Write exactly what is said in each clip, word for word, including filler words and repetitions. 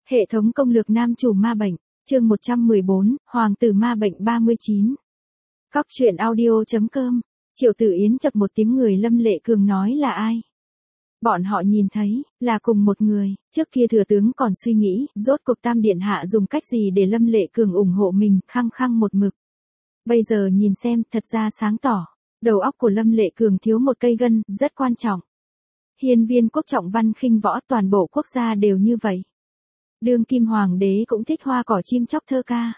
Hệ thống công lược nam chủ ma bệnh, chương một trăm mười bốn, Hoàng tử ma bệnh ba mươi chín. Cóc truyện audio chấm com, Triệu Tử Yến chập một tiếng người Lâm Lệ Cường nói là ai? Bọn họ nhìn thấy, là cùng một người, trước kia thừa tướng còn suy nghĩ, rốt cuộc Tam Điện Hạ dùng cách gì để Lâm Lệ Cường ủng hộ mình, khăng khăng một mực. Bây giờ nhìn xem, thật ra sáng tỏ, đầu óc của Lâm Lệ Cường thiếu một cây gân, rất quan trọng. Hiên viên quốc trọng văn khinh võ toàn bộ quốc gia đều như vậy. Đương kim hoàng đế cũng thích hoa cỏ chim chóc thơ ca.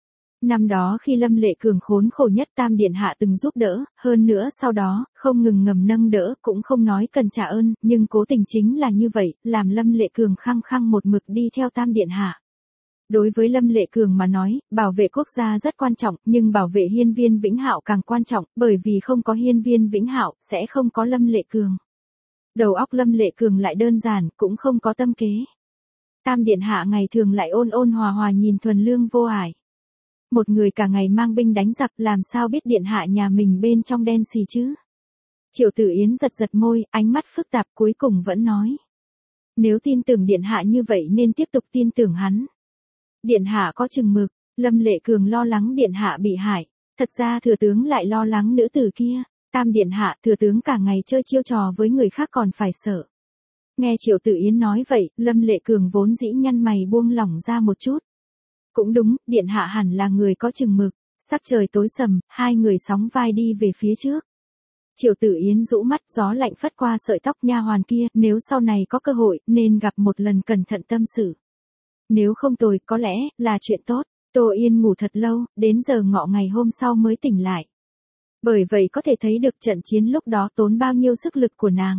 Năm đó khi Lâm Lệ Cường khốn khổ nhất Tam Điện Hạ từng giúp đỡ, hơn nữa sau đó, không ngừng ngầm nâng đỡ, cũng không nói cần trả ơn, nhưng cố tình chính là như vậy, làm Lâm Lệ Cường khăng khăng một mực đi theo Tam Điện Hạ. Đối với Lâm Lệ Cường mà nói, bảo vệ quốc gia rất quan trọng, nhưng bảo vệ hiên viên Vĩnh Hạo càng quan trọng, bởi vì không có hiên viên Vĩnh Hạo, sẽ không có Lâm Lệ Cường. Đầu óc Lâm Lệ Cường lại đơn giản, cũng không có tâm kế. Tam Điện Hạ ngày thường lại ôn ôn hòa hòa nhìn thuần lương vô ải. Một người cả ngày mang binh đánh giặc làm sao biết Điện Hạ nhà mình bên trong đen xì chứ? Triệu Tử Yến giật giật môi, ánh mắt phức tạp cuối cùng vẫn nói. Nếu tin tưởng Điện Hạ như vậy nên tiếp tục tin tưởng hắn. Điện Hạ có chừng mực, Lâm Lệ Cường lo lắng Điện Hạ bị hại. Thật ra thừa tướng lại lo lắng nữ tử kia. Tam Điện Hạ, thừa tướng cả ngày chơi chiêu trò với người khác còn phải sợ. Nghe Triệu Tử Yến nói vậy, Lâm Lệ Cường vốn dĩ nhăn mày buông lỏng ra một chút. Cũng đúng, Điện Hạ hẳn là người có chừng mực. Sắc trời tối sầm, hai người sóng vai đi về phía trước. Triệu Tử Yến rũ mắt, gió lạnh phất qua sợi tóc nha hoàn kia, nếu sau này có cơ hội, nên gặp một lần cẩn thận tâm sự. Nếu không tồi, có lẽ, là chuyện tốt. Tô Yên ngủ thật lâu, đến giờ ngọ ngày hôm sau mới tỉnh lại. Bởi vậy có thể thấy được trận chiến lúc đó tốn bao nhiêu sức lực của nàng.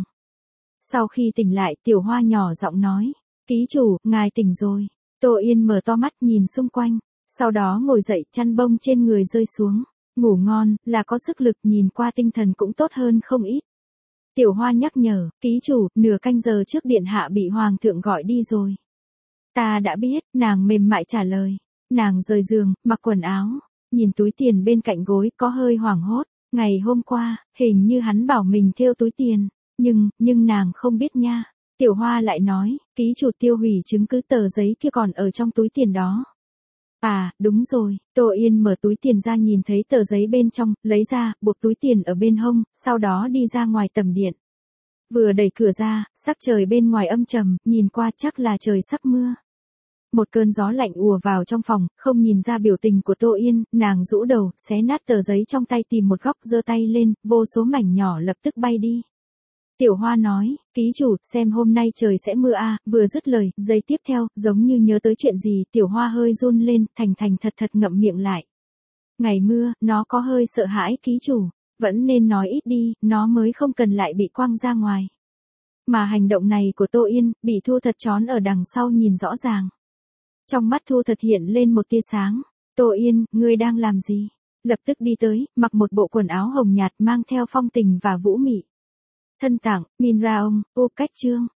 Sau khi tỉnh lại, Tiểu Hoa nhỏ giọng nói, ký chủ, ngài tỉnh rồi. Tô Yên mở to mắt nhìn xung quanh, sau đó ngồi dậy, chăn bông trên người rơi xuống, ngủ ngon, là có sức lực, nhìn qua tinh thần cũng tốt hơn không ít. Tiểu Hoa nhắc nhở, ký chủ, nửa canh giờ trước Điện Hạ bị Hoàng thượng gọi đi rồi. Ta đã biết, nàng mềm mại trả lời. Nàng rời giường, mặc quần áo, nhìn túi tiền bên cạnh gối, có hơi hoảng hốt. Ngày hôm qua, hình như hắn bảo mình thêu túi tiền, nhưng, nhưng nàng không biết nha. Tiểu Hoa lại nói, ký chủ tiêu hủy chứng cứ tờ giấy kia còn ở trong túi tiền đó. À, đúng rồi, Tô Yên mở túi tiền ra nhìn thấy tờ giấy bên trong, lấy ra, buộc túi tiền ở bên hông, sau đó đi ra ngoài tầm điện. Vừa đẩy cửa ra, sắc trời bên ngoài âm trầm, nhìn qua chắc là trời sắp mưa. Một cơn gió lạnh ùa vào trong phòng, không nhìn ra biểu tình của Tô Yên, nàng rũ đầu, xé nát tờ giấy trong tay tìm một góc giơ tay lên, vô số mảnh nhỏ lập tức bay đi. Tiểu Hoa nói, ký chủ, xem hôm nay trời sẽ mưa à, vừa dứt lời, giây tiếp theo, giống như nhớ tới chuyện gì, Tiểu Hoa hơi run lên, thành thành thật thật ngậm miệng lại. Ngày mưa, nó có hơi sợ hãi ký chủ, vẫn nên nói ít đi, nó mới không cần lại bị quăng ra ngoài. Mà hành động này của Tô Yên, bị Thu Thật trón ở đằng sau nhìn rõ ràng. Trong mắt Thu Thật hiện lên một tia sáng. Tô Yên, ngươi đang làm gì? Lập tức đi tới, mặc một bộ quần áo hồng nhạt mang theo phong tình và vũ mị. Thân tặng, min ra ông, ô cách trương.